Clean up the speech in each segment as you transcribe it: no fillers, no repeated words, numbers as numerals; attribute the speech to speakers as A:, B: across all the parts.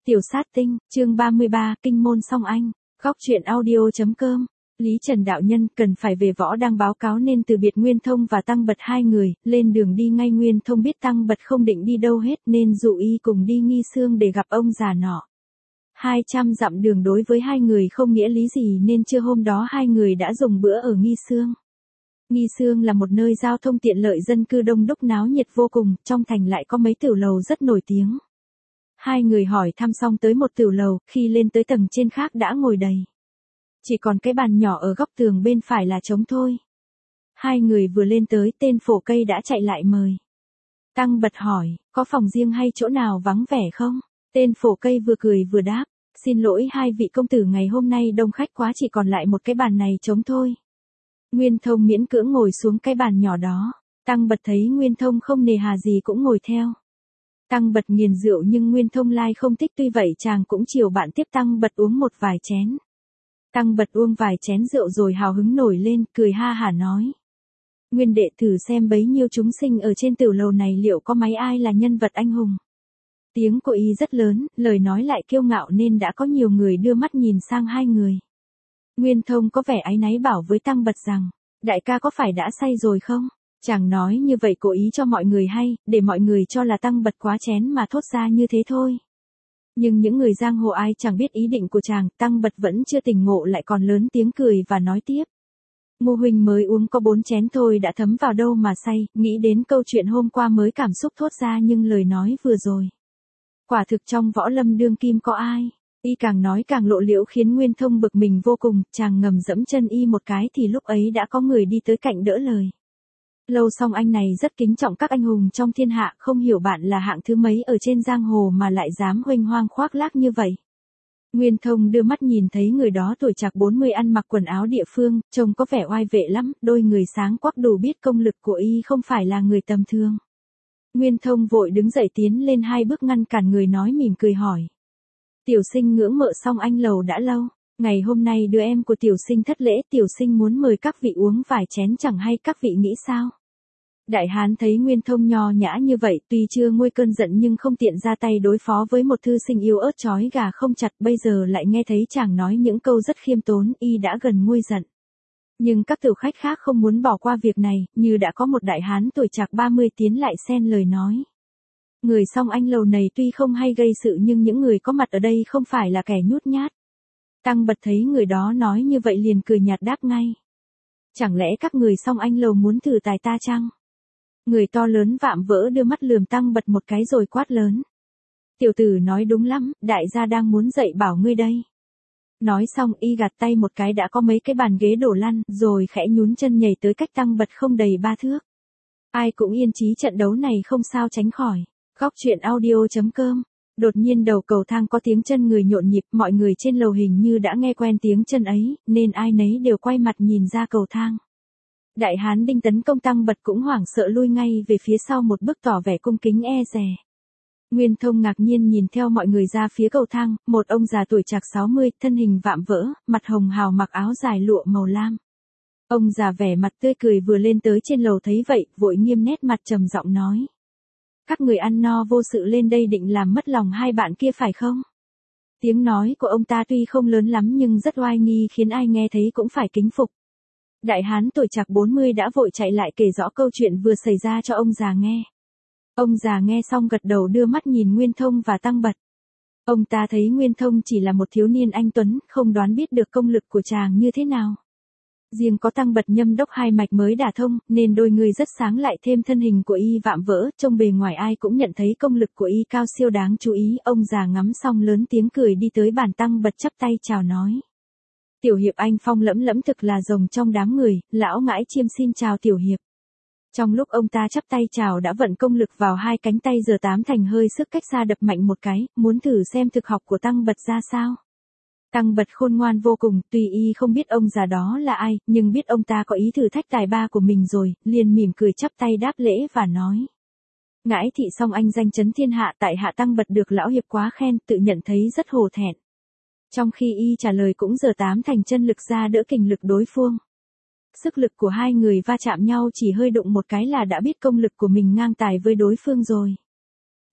A: Tiểu sát tinh, chương 33, kinh môn song anh, góc truyện audio.com. Lý Trần đạo nhân cần phải về võ đang báo cáo nên từ biệt Nguyên Thông và Tăng Bật hai người, lên đường đi ngay Nguyên Thông biết Tăng Bật không định đi đâu hết nên dụ y cùng đi Nghi Sương để gặp ông già nọ. 200 dặm đường đối với hai người không nghĩa lý gì nên trưa hôm đó hai người đã dùng bữa ở Nghi Sương. Nghi Sương là một nơi giao thông tiện lợi dân cư đông đúc náo nhiệt vô cùng, trong thành lại có mấy tiểu lầu rất nổi tiếng. Hai người hỏi thăm xong tới một tiểu lầu, khi lên tới tầng trên khác đã ngồi đầy. Chỉ còn cái bàn nhỏ ở góc tường bên phải là trống thôi. Hai người vừa lên tới tên phổ cây đã chạy lại mời. Tăng Bật hỏi, có phòng riêng hay chỗ nào vắng vẻ không? Tên phổ cây vừa cười vừa đáp, xin lỗi hai vị công tử ngày hôm nay đông khách quá chỉ còn lại một cái bàn này trống thôi. Nguyên Thông miễn cưỡng ngồi xuống cái bàn nhỏ đó. Tăng Bật thấy Nguyên Thông không nề hà gì cũng ngồi theo. Tăng Bật nghiền rượu nhưng Nguyên Thông lai không thích tuy vậy chàng cũng chiều bạn tiếp Tăng Bật uống một vài chén. Tăng Bật uống vài chén rượu rồi hào hứng nổi lên, cười ha hả nói. Nguyên đệ thử xem bấy nhiêu chúng sinh ở trên tiểu lầu này liệu có mấy ai là nhân vật anh hùng. Tiếng của y rất lớn, lời nói lại kiêu ngạo nên đã có nhiều người đưa mắt nhìn sang hai người. Nguyên Thông có vẻ áy náy bảo với Tăng Bật rằng, đại ca có phải đã say rồi không? Chàng nói như vậy cố ý cho mọi người hay, để mọi người cho là Tăng Bật quá chén mà thốt ra như thế thôi. Nhưng những người giang hồ ai chẳng biết ý định của chàng, Tăng Bật vẫn chưa tỉnh ngộ lại còn lớn tiếng cười và nói tiếp. Ngô huynh mới uống có 4 chén thôi đã thấm vào đâu mà say, nghĩ đến câu chuyện hôm qua mới cảm xúc thốt ra nhưng lời nói vừa rồi. Quả thực trong võ lâm đương kim có ai. Y càng nói càng lộ liễu khiến Nguyên Thông bực mình vô cùng, chàng ngầm dẫm chân y một cái thì lúc ấy đã có người đi tới cạnh đỡ lời. Lâu Song Anh này rất kính trọng các anh hùng trong thiên hạ, không hiểu bạn là hạng thứ mấy ở trên giang hồ mà lại dám huênh hoang khoác lác như vậy. Nguyên Thông đưa mắt nhìn thấy người đó tuổi chạc 40 ăn mặc quần áo địa phương, trông có vẻ oai vệ lắm, đôi người sáng quắc đủ biết công lực của y không phải là người tầm thường. Nguyên Thông vội đứng dậy tiến lên 2 bước ngăn cản người nói mỉm cười hỏi. Tiểu sinh ngưỡng mộ Song Anh lầu đã lâu, ngày hôm nay đứa em của tiểu sinh thất lễ, tiểu sinh muốn mời các vị uống vài chén chẳng hay các vị nghĩ sao? Đại hán thấy Nguyên Thông nho nhã như vậy tuy chưa nguôi cơn giận nhưng không tiện ra tay đối phó với một thư sinh yếu ớt chói gà không chặt bây giờ lại nghe thấy chàng nói những câu rất khiêm tốn y đã gần nguôi giận. Nhưng các tiểu khách khác không muốn bỏ qua việc này, như đã có một đại hán tuổi chạc 30 tiến lại xen lời nói. Người Song Anh lầu này tuy không hay gây sự nhưng những người có mặt ở đây không phải là kẻ nhút nhát. Tăng Bật thấy người đó nói như vậy liền cười nhạt đáp ngay. Chẳng lẽ các người Song Anh lầu muốn thử tài ta chăng? Người to lớn vạm vỡ đưa mắt lườm Tăng Bật một cái rồi quát lớn. Tiểu tử nói đúng lắm, đại gia đang muốn dạy bảo ngươi đây. Nói xong y gạt tay một cái đã có mấy cái bàn ghế đổ lăn rồi khẽ nhún chân nhảy tới cách Tăng Bật không đầy 3 thước. Ai cũng yên chí trận đấu này không sao tránh khỏi. Góc truyện audio.com. Đột nhiên đầu cầu thang có tiếng chân người nhộn nhịp, mọi người trên lầu hình như đã nghe quen tiếng chân ấy, nên ai nấy đều quay mặt nhìn ra cầu thang. Đại hán Đinh tấn công Tăng Bật cũng hoảng sợ lui ngay về phía sau một bước tỏ vẻ cung kính e dè. Nguyên Thông ngạc nhiên nhìn theo mọi người ra phía cầu thang, một ông già tuổi chạc 60, thân hình vạm vỡ, mặt hồng hào mặc áo dài lụa màu lam. Ông già vẻ mặt tươi cười vừa lên tới trên lầu thấy vậy, vội nghiêm nét mặt trầm giọng nói. Các người ăn no vô sự lên đây định làm mất lòng hai bạn kia phải không? Tiếng nói của ông ta tuy không lớn lắm nhưng rất oai nghi khiến ai nghe thấy cũng phải kính phục. Đại hán tuổi chạc 40 đã vội chạy lại kể rõ câu chuyện vừa xảy ra cho ông già nghe. Ông già nghe xong gật đầu đưa mắt nhìn Nguyên Thông và Tăng Bật. Ông ta thấy Nguyên Thông chỉ là một thiếu niên anh tuấn, không đoán biết được công lực của chàng như thế nào. Riêng có Tăng Bật nhâm đốc 2 mạch mới đả thông, nên đôi người rất sáng lại thêm thân hình của y vạm vỡ, trông bề ngoài ai cũng nhận thấy công lực của y cao siêu đáng chú ý. Ông già ngắm xong lớn tiếng cười đi tới bàn Tăng Bật chắp tay chào nói. Tiểu hiệp anh phong lẫm lẫm thực là rồng trong đám người, lão ngãi chiêm xin chào tiểu hiệp. Trong lúc ông ta chắp tay chào đã vận công lực vào 2 cánh tay giờ 8 thành hơi sức cách xa đập mạnh một cái, muốn thử xem thực học của Tăng Bật ra sao. Tăng Bật khôn ngoan vô cùng, tuy y không biết ông già đó là ai, nhưng biết ông ta có ý thử thách tài ba của mình rồi, liền mỉm cười chắp tay đáp lễ và nói. Ngãi thị Song Anh danh chấn thiên hạ tại hạ Tăng Bật được lão hiệp quá khen, tự nhận thấy rất hổ thẹn. Trong khi y trả lời cũng giờ 8 thành chân lực ra đỡ kình lực đối phương. Sức lực của hai người va chạm nhau chỉ hơi đụng một cái là đã biết công lực của mình ngang tài với đối phương rồi.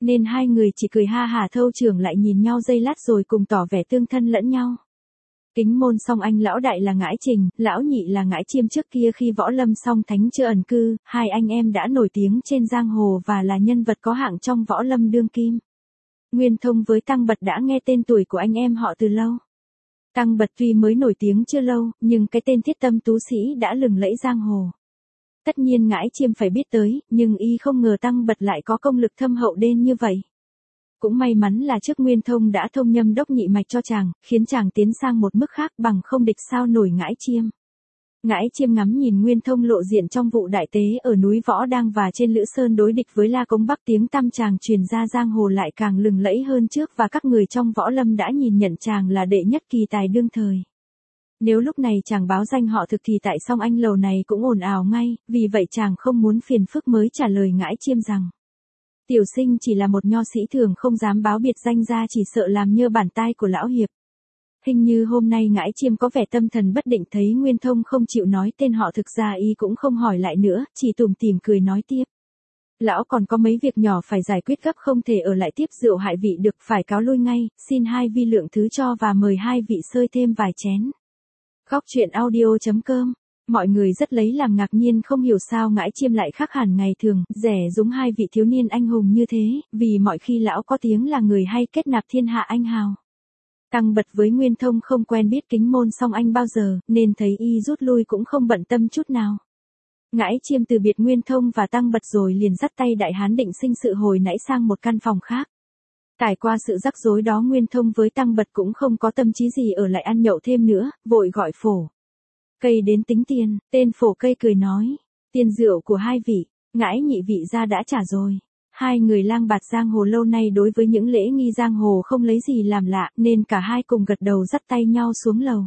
A: nên hai người chỉ cười ha hả thâu trưởng lại nhìn nhau giây lát rồi cùng tỏ vẻ tương thân lẫn nhau. Kính môn Song Anh lão đại là Ngãi Trình, lão nhị là Ngãi Chiêm, trước kia khi Võ Lâm Song Thánh chưa ẩn cư, hai anh em đã nổi tiếng trên giang hồ và là nhân vật có hạng trong Võ Lâm đương kim. Nguyên Thông với Tăng Bật đã nghe tên tuổi của anh em họ từ lâu. Tăng Bật tuy mới nổi tiếng chưa lâu, nhưng cái tên thiết tâm tú sĩ đã lừng lẫy giang hồ. Tất nhiên Ngãi Chiêm phải biết tới, nhưng y không ngờ Tăng Bật lại có công lực thâm hậu đến như vậy. Cũng may mắn là trước Nguyên Thông đã thông nhâm đốc nhị mạch cho chàng, khiến chàng tiến sang một mức khác, bằng không địch sao nổi Ngãi Chiêm. Ngãi Chiêm ngắm nhìn Nguyên Thông lộ diện trong vụ đại tế ở núi Võ Đang và trên Lữ Sơn đối địch với La Cống Bắc, tiếng tăm chàng truyền ra giang hồ lại càng lừng lẫy hơn trước, và các người trong Võ Lâm đã nhìn nhận chàng là đệ nhất kỳ tài đương thời. Nếu lúc này chàng báo danh họ thực thì tại Song Anh lầu này cũng ồn ào ngay, vì vậy chàng không muốn phiền phức mới trả lời Ngãi Chiêm rằng: tiểu sinh chỉ là một nho sĩ thường, không dám báo biệt danh ra, chỉ sợ làm nhơ bản tai của lão hiệp. Hình như hôm nay Ngãi Chiêm có vẻ tâm thần bất định, thấy Nguyên Thông không chịu nói tên họ thực ra y cũng không hỏi lại nữa, chỉ tủm tỉm cười nói tiếp: lão còn có mấy việc nhỏ phải giải quyết gấp, không thể ở lại tiếp rượu hại vị được, phải cáo lui ngay, xin hai vi lượng thứ cho và mời hai vị sơi thêm vài chén. Góc truyện audio.com. Mọi người rất lấy làm ngạc nhiên, không hiểu sao Ngãi Chiêm lại khác hẳn ngày thường, rẻ rúng hai vị thiếu niên anh hùng như thế, vì mọi khi lão có tiếng là người hay kết nạp thiên hạ anh hào. Tăng Bật với Nguyên Thông không quen biết kính môn Song Anh bao giờ, nên thấy y rút lui cũng không bận tâm chút nào. Ngãi Chiêm từ biệt Nguyên Thông và Tăng Bật rồi liền dắt tay đại hán định sinh sự hồi nãy sang một căn phòng khác. Trải qua sự rắc rối đó, Nguyên Thông với Tăng Bật cũng không có tâm trí gì ở lại ăn nhậu thêm nữa, vội gọi Phổ Cây đến tính tiền. Tên Phổ Cây cười nói: tiền rượu của hai vị, Ngãi nhị vị ra đã trả rồi. Hai người lang bạt giang hồ lâu nay đối với những lễ nghi giang hồ không lấy gì làm lạ, nên cả hai cùng gật đầu dắt tay nhau xuống lầu.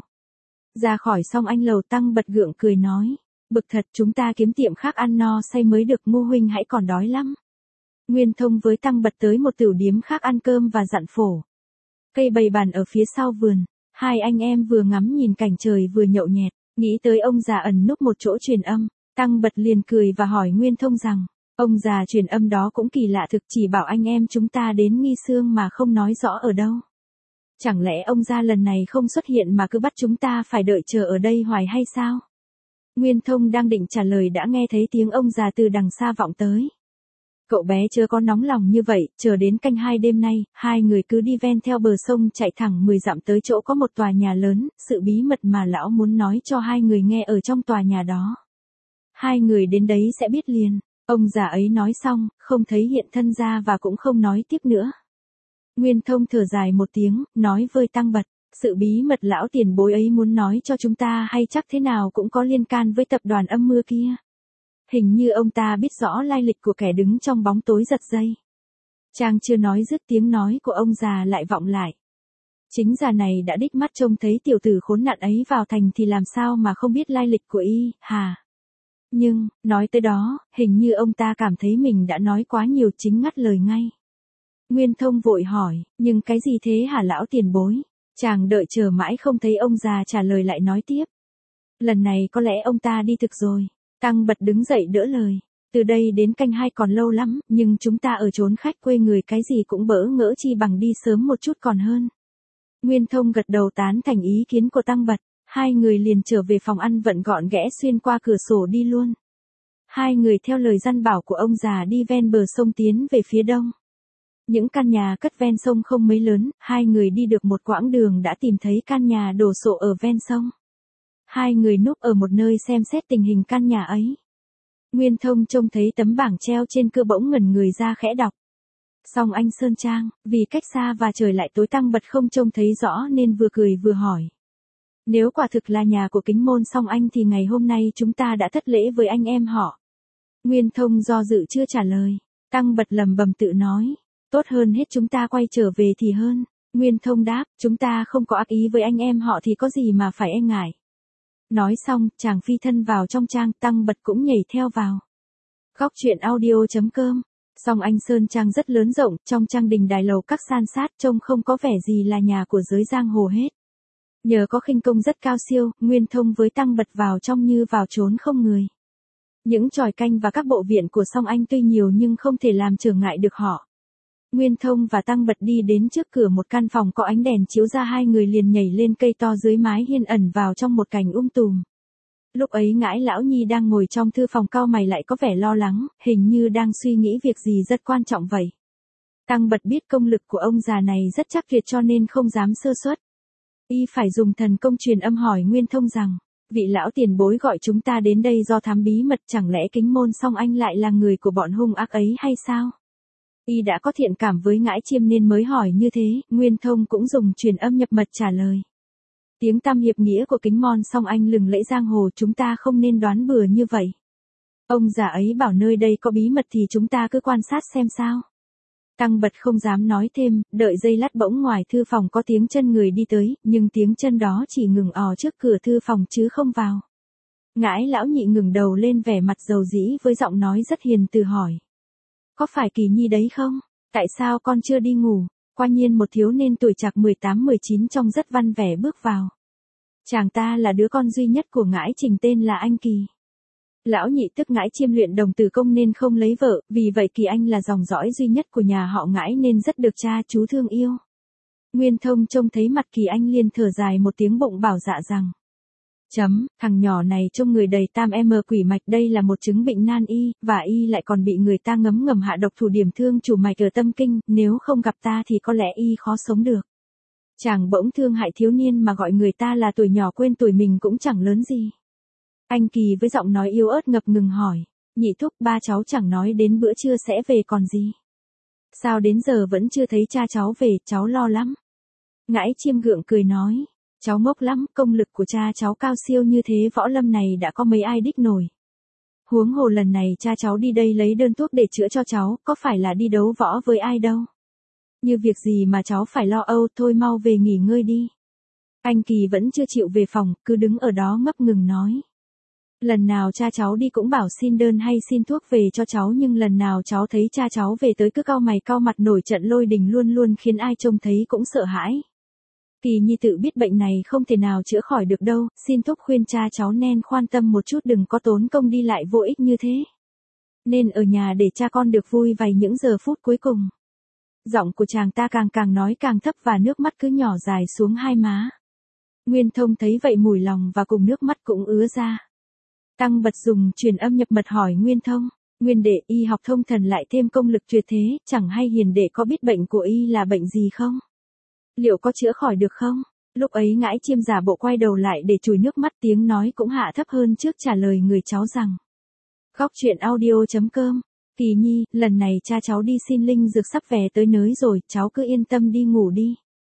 A: Ra khỏi Song Anh lầu, Tăng Bật gượng cười nói: bực thật, chúng ta kiếm tiệm khác ăn no say mới được, Ngô huynh hãy còn đói lắm. Nguyên Thông với Tăng Bật tới một tửu điếm khác ăn cơm và dặn Phổ Cây bày bàn ở phía sau vườn. Hai anh em vừa ngắm nhìn cảnh trời vừa nhậu nhẹt, nghĩ tới ông già ẩn núp một chỗ truyền âm. Tăng Bật liền cười và hỏi Nguyên Thông rằng: ông già truyền âm đó cũng kỳ lạ thực, chỉ bảo anh em chúng ta đến Nghi Sương mà không nói rõ ở đâu. Chẳng lẽ ông già lần này không xuất hiện mà cứ bắt chúng ta phải đợi chờ ở đây hoài hay sao? Nguyên Thông đang định trả lời đã nghe thấy tiếng ông già từ đằng xa vọng tới. Cậu bé chớ có nóng lòng như vậy, chờ đến canh 2 đêm nay, hai người cứ đi ven theo bờ sông chạy thẳng 10 dặm tới chỗ có một tòa nhà lớn, sự bí mật mà lão muốn nói cho hai người nghe ở trong tòa nhà đó. Hai người đến đấy sẽ biết liền. Ông già ấy nói xong, không thấy hiện thân ra và cũng không nói tiếp nữa. Nguyên Thông thở dài một tiếng, nói với Tăng Bật: sự bí mật lão tiền bối ấy muốn nói cho chúng ta hay chắc thế nào cũng có liên can với tập đoàn Âm Mưa kia. Hình như ông ta biết rõ lai lịch của kẻ đứng trong bóng tối giật dây. Chàng chưa nói dứt, tiếng nói của ông già lại vọng lại: chính già này đã đích mắt trông thấy tiểu tử khốn nạn ấy vào thành thì làm sao mà không biết lai lịch của y, hả? Nhưng, nói tới đó, hình như ông ta cảm thấy mình đã nói quá nhiều, chính ngắt lời ngay. Nguyên Thông vội hỏi: nhưng cái gì thế hả lão tiền bối? Chàng đợi chờ mãi không thấy ông già trả lời, lại nói tiếp: lần này có lẽ ông ta đi thực rồi. Tăng Bật đứng dậy đỡ lời: từ đây đến canh 2 còn lâu lắm, nhưng chúng ta ở chốn khách quê người cái gì cũng bỡ ngỡ, chi bằng đi sớm một chút còn hơn. Nguyên Thông gật đầu tán thành ý kiến của Tăng Bật. Hai người liền trở về phòng ăn vận gọn ghẽ, xuyên qua cửa sổ đi luôn. Hai người theo lời dặn bảo của ông già đi ven bờ sông tiến về phía đông. Những căn nhà cất ven sông không mấy lớn, hai người đi được một quãng đường đã tìm thấy căn nhà đổ sộ ở ven sông. Hai người núp ở một nơi xem xét tình hình căn nhà ấy. Nguyên Thông trông thấy tấm bảng treo trên cửa bỗng ngẩn người ra khẽ đọc: Song Anh Sơn Trang. Vì cách xa và trời lại tối, Tăng Bật không trông thấy rõ nên vừa cười vừa hỏi: nếu quả thực là nhà của kính môn Song Anh thì ngày hôm nay chúng ta đã thất lễ với anh em họ. Nguyên Thông do dự chưa trả lời. Tăng Bật lầm bầm tự nói: tốt hơn hết chúng ta quay trở về thì hơn. Nguyên Thông đáp: chúng ta không có ác ý với anh em họ thì có gì mà phải e ngại. Nói xong, chàng phi thân vào trong trang, Tăng Bật cũng nhảy theo vào. Góc truyện audio.com. Song Anh Sơn Trang rất lớn rộng, trong trang đình đài lầu các san sát, trông không có vẻ gì là nhà của giới giang hồ hết. Nhờ có khinh công rất cao siêu, Nguyên Thông với Tăng Bật vào trong như vào chốn không người. Những chòi canh và các bộ viện của Song Anh tuy nhiều nhưng không thể làm trở ngại được họ. Nguyên Thông và Tăng Bật đi đến trước cửa một căn phòng có ánh đèn chiếu ra, hai người liền nhảy lên cây to dưới mái hiên ẩn vào trong một cành tùm. Lúc ấy Ngãi Lão Nhi đang ngồi trong thư phòng cau mày lại có vẻ lo lắng, hình như đang suy nghĩ việc gì rất quan trọng vậy. Tăng Bật biết công lực của ông già này rất chắc tuyệt cho nên không dám sơ suất. Y phải dùng thần công truyền âm hỏi Nguyên Thông rằng, vị lão tiền bối gọi chúng ta đến đây do thám bí mật, chẳng lẽ Kính Môn Song Anh lại là người của bọn hung ác ấy hay sao? Y đã có thiện cảm với Ngãi Chiêm nên mới hỏi như thế, Nguyên Thông cũng dùng truyền âm nhập mật trả lời. Tiếng tăm hiệp nghĩa của Kính Môn Song Anh lừng lẫy giang hồ, chúng ta không nên đoán bừa như vậy. Ông già ấy bảo nơi đây có bí mật thì chúng ta cứ quan sát xem sao. Tăng Bật không dám nói thêm, đợi giây lát bỗng ngoài thư phòng có tiếng chân người đi tới, nhưng tiếng chân đó chỉ ngừng trước cửa thư phòng chứ không vào. Ngãi Lão Nhị ngừng đầu lên vẻ mặt dầu dĩ với giọng nói rất hiền từ hỏi. Có phải Kỳ Nhi đấy không? Tại sao con chưa đi ngủ? Qua nhiên một thiếu niên tuổi trạc 18-19 trông rất văn vẻ bước vào. Chàng ta là đứa con duy nhất của Ngãi Trình, tên là anh Kỳ. Lão Nhị tức Ngãi Chiêm luyện đồng tử công nên không lấy vợ, vì vậy Kỳ Anh là dòng dõi duy nhất của nhà họ Ngãi nên rất được cha chú thương yêu. Nguyên Thông trông thấy mặt Kỳ Anh liền thở dài một tiếng, bụng bảo dạ rằng. Thằng nhỏ này trông người đầy tam quỷ mạch, đây là một chứng bệnh nan y, và y lại còn bị người ta ngấm ngầm hạ độc thủ điểm thương chủ mạch ở tâm kinh, nếu không gặp ta thì có lẽ y khó sống được. Chàng bỗng thương hại thiếu niên mà gọi người ta là tuổi nhỏ, quên tuổi mình cũng chẳng lớn gì. Anh Kỳ với giọng nói yếu ớt ngập ngừng hỏi, Nhị thúc, ba cháu chẳng nói đến bữa trưa sẽ về còn gì? Sao đến giờ vẫn chưa thấy cha cháu về, cháu lo lắm. Ngãi Chiêm gượng cười nói, cháu ngốc lắm, công lực của cha cháu cao siêu như thế võ lâm này đã có mấy ai đích nổi. Huống hồ lần này cha cháu đi đây lấy đơn thuốc để chữa cho cháu, có phải là đi đấu võ với ai đâu. Như việc gì mà cháu phải lo âu, thôi mau về nghỉ ngơi đi. Anh Kỳ vẫn chưa chịu về phòng, cứ đứng ở đó ngập ngừng nói. Lần nào cha cháu đi cũng bảo xin đơn hay xin thuốc về cho cháu, nhưng lần nào cháu thấy cha cháu về tới cứ cau mày cau mặt, nổi trận lôi đình, luôn luôn khiến ai trông thấy cũng sợ hãi. Kỳ Nhi tự biết bệnh này không thể nào chữa khỏi được đâu, xin thúc khuyên cha cháu nên khoan tâm một chút, đừng có tốn công đi lại vô ích như thế. Nên ở nhà để cha con được vui vài những giờ phút cuối cùng. Giọng của chàng ta càng nói càng thấp và nước mắt cứ nhỏ dài xuống hai má. Nguyên Thông thấy vậy mủi lòng và cùng nước mắt cũng ứa ra. Tăng Bật dùng truyền âm nhập mật hỏi Nguyên Thông, Nguyên đệ, y học thông thần lại thêm công lực tuyệt thế, chẳng hay hiền đệ có biết bệnh của y là bệnh gì không? Liệu có chữa khỏi được không? Lúc ấy Ngãi Chiêm giả bộ quay đầu lại để chùi nước mắt, tiếng nói cũng hạ thấp hơn trước, trả lời người cháu rằng. Góc truyện audio.com, Kỳ Nhi, lần này cha cháu đi xin linh dược sắp về tới nơi rồi, cháu cứ yên tâm đi ngủ đi.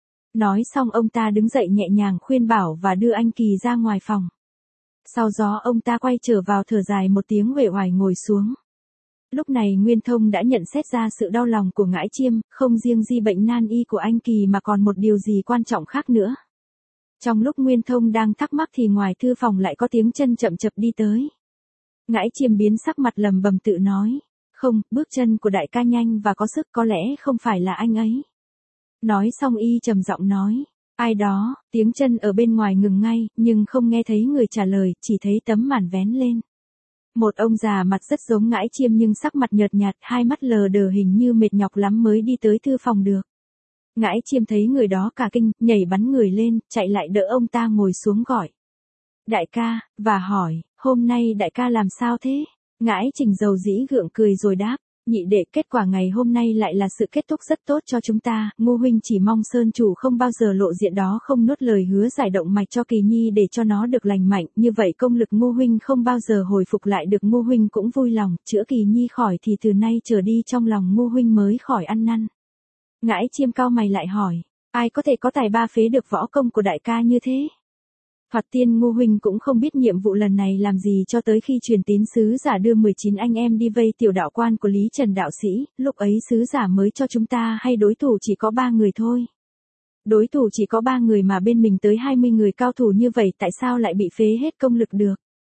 A: Nói xong ông ta đứng dậy nhẹ nhàng khuyên bảo và đưa anh Kỳ ra ngoài phòng. Sau đó ông ta quay trở vào thở dài một tiếng uể oải ngồi xuống. Lúc này Nguyên Thông đã nhận xét ra sự đau lòng của Ngãi Chiêm, không riêng gì bệnh nan y của anh Kỳ mà còn một điều gì quan trọng khác nữa. Trong lúc Nguyên Thông đang thắc mắc thì ngoài thư phòng lại có tiếng chân chậm chậm đi tới. Ngãi Chiêm biến sắc mặt lầm bầm tự nói, không, bước chân của đại ca nhanh và có sức, có lẽ không phải là anh ấy. Nói xong y trầm giọng nói, ai đó, tiếng chân ở bên ngoài ngừng ngay, nhưng không nghe thấy người trả lời, chỉ thấy tấm màn vén lên. Một ông già mặt rất giống Ngãi Chiêm nhưng sắc mặt nhợt nhạt, hai mắt lờ đờ, hình như mệt nhọc lắm mới đi tới thư phòng được. Ngãi Chiêm thấy người đó cả kinh, nhảy bắn người lên, chạy lại đỡ ông ta ngồi xuống gọi. Đại ca, và hỏi, hôm nay đại ca làm sao thế? Ngãi Trình dầu dĩ gượng cười rồi đáp, nhị đệ, kết quả ngày hôm nay lại là sự kết thúc rất tốt cho chúng ta, Ngô huynh chỉ mong Sơn chủ không bao giờ lộ diện đó, không nuốt lời hứa giải động mạch cho Kỳ Nhi để cho nó được lành mạnh, như vậy công lực Ngô huynh không bao giờ hồi phục lại được. Ngô huynh cũng vui lòng, chữa Kỳ Nhi khỏi thì từ nay trở đi trong lòng Ngô huynh mới khỏi ăn năn. Ngãi Chiêm cau mày lại hỏi, ai có thể có tài ba phế được võ công của đại ca như thế? Thoạt tiên Ngô huynh cũng không biết nhiệm vụ lần này làm gì cho tới khi truyền tín sứ giả đưa 19 anh em đi vây tiểu đạo quan của Lý Trần đạo sĩ, lúc ấy sứ giả mới cho chúng ta hay đối thủ chỉ có 3 người thôi. Đối thủ chỉ có 3 người mà bên mình tới 20 người cao thủ như vậy, tại sao lại bị phế hết công lực được?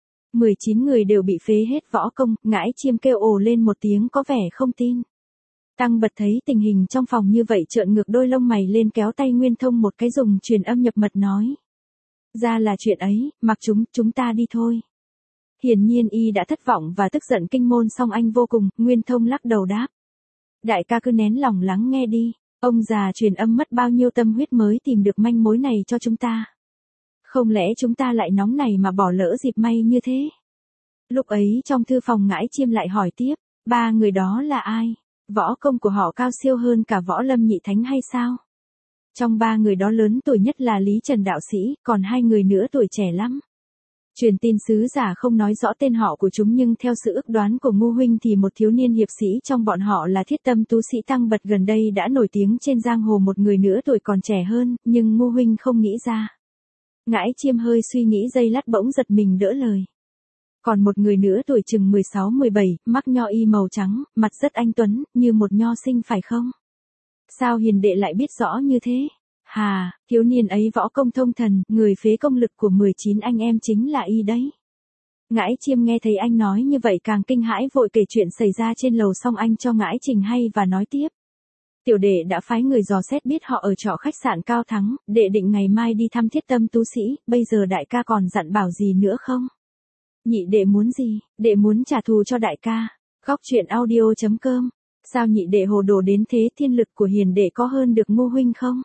A: 19 người đều bị phế hết võ công. Ngãi Chiêm kêu ồ lên một tiếng có vẻ không tin. Tăng Bật thấy tình hình trong phòng như vậy trợn ngược đôi lông mày lên, kéo tay Nguyên Thông một cái dùng truyền âm nhập mật nói. Ra là chuyện ấy, mặc chúng ta đi thôi. Hiển nhiên y đã thất vọng và tức giận Kinh Môn Song Anh vô cùng. Nguyên Thông lắc đầu đáp. Đại ca cứ nén lòng lắng nghe đi, ông già truyền âm mất bao nhiêu tâm huyết mới tìm được manh mối này cho chúng ta. Không lẽ chúng ta lại nóng này mà bỏ lỡ dịp may như thế? Lúc ấy trong thư phòng Ngãi Chiêm lại hỏi tiếp, ba người đó là ai? Võ công của họ cao siêu hơn cả Võ Lâm nhị thánh hay sao? Trong ba người đó lớn tuổi nhất là Lý Trần đạo sĩ, còn hai người nữa tuổi trẻ lắm. Truyền tin sứ giả không nói rõ tên họ của chúng nhưng theo sự ước đoán của Ngô huynh thì một thiếu niên hiệp sĩ trong bọn họ là Thiết Tâm tú sĩ Tăng Bật gần đây đã nổi tiếng trên giang hồ, một người nữa tuổi còn trẻ hơn, nhưng Ngô huynh không nghĩ ra. Ngãi Chiêm hơi suy nghĩ giây lát bỗng giật mình đỡ lời. Còn một người nữa tuổi chừng 16-17, mắc nho y màu trắng, mặt rất anh tuấn, như một nho sinh phải không? Sao hiền đệ lại biết rõ như thế? Hà, thiếu niên ấy võ công thông thần, người phế công lực của 19 anh em chính là y đấy. Ngãi Chiêm nghe thấy anh nói như vậy càng kinh hãi, vội kể chuyện xảy ra trên lầu xong anh cho Ngãi Trình hay và nói tiếp. Tiểu đệ đã phái người dò xét biết họ ở trọ khách sạn Cao Thắng, đệ định ngày mai đi thăm Thiết Tâm tú sĩ, bây giờ đại ca còn dặn bảo gì nữa không? Nhị đệ muốn gì? Đệ muốn trả thù cho đại ca. Góc truyện audio.com. Sao nhị đệ hồ đồ đến thế? Thiên lực của hiền đệ có hơn được Ngô huynh không?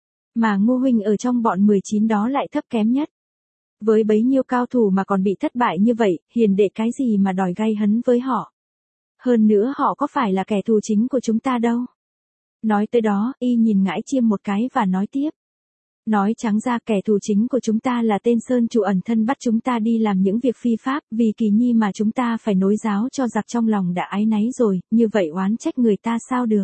A: Mà Ngô huynh ở trong bọn 19 đó lại thấp kém nhất. Với bấy nhiêu cao thủ mà còn bị thất bại như vậy, hiền đệ cái gì mà đòi gay hấn với họ? Hơn nữa họ có phải là kẻ thù chính của chúng ta đâu? Nói tới đó, y nhìn Ngãi Chiêm một cái và nói tiếp. Nói trắng ra kẻ thù chính của chúng ta là tên Sơn Chủ ẩn thân bắt chúng ta đi làm những việc phi pháp, vì Kỳ Nhi mà chúng ta phải nối giáo cho giặc, trong lòng đã áy náy rồi, như vậy oán trách người ta sao được.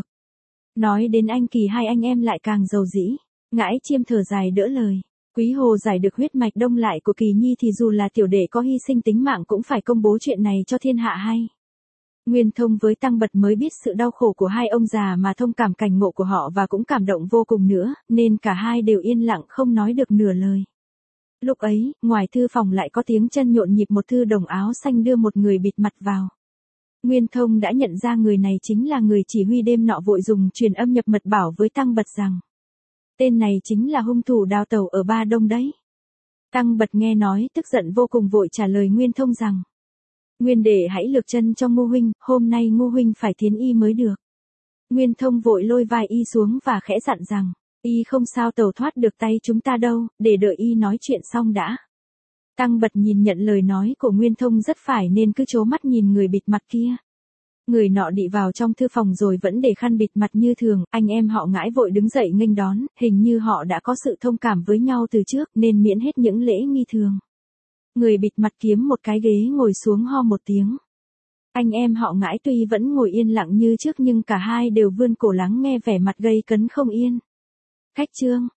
A: Nói đến anh Kỳ, hai anh em lại càng giàu dĩ. Ngãi Chiêm thở dài đỡ lời. Quý Hồ giải được huyết mạch đông lại của Kỳ Nhi thì dù là tiểu đệ có hy sinh tính mạng cũng phải công bố chuyện này cho thiên hạ hay. Nguyên Thông với Tăng Bật mới biết sự đau khổ của hai ông già mà thông cảm cảnh ngộ của họ và cũng cảm động vô cùng nữa, nên cả hai đều yên lặng không nói được nửa lời. Lúc ấy, ngoài thư phòng lại có tiếng chân nhộn nhịp, một thư đồng áo xanh đưa một người bịt mặt vào. Nguyên Thông đã nhận ra người này chính là người chỉ huy đêm nọ vội dùng truyền âm nhập mật bảo với Tăng Bật rằng tên này chính là hung thủ đào tẩu ở Ba Đông đấy. Tăng Bật nghe nói tức giận vô cùng, vội trả lời Nguyên Thông rằng Nguyên đệ hãy lược chân cho Ngô huynh, hôm nay Ngô huynh phải thiến y mới được. Nguyên Thông vội lôi vai y xuống và khẽ dặn rằng, y không sao tẩu thoát được tay chúng ta đâu, để đợi y nói chuyện xong đã. Tăng Bật nhìn nhận lời nói của Nguyên Thông rất phải nên cứ trố mắt nhìn người bịt mặt kia. Người nọ đi vào trong thư phòng rồi vẫn để khăn bịt mặt như thường, anh em họ Ngãi vội đứng dậy nghênh đón, hình như họ đã có sự thông cảm với nhau từ trước nên miễn hết những lễ nghi thường. Người bịt mặt kiếm một cái ghế ngồi xuống ho một tiếng. Anh em họ Ngãi tuy vẫn ngồi yên lặng như trước nhưng cả hai đều vươn cổ lắng nghe vẻ mặt gây cấn không yên. Khách trương,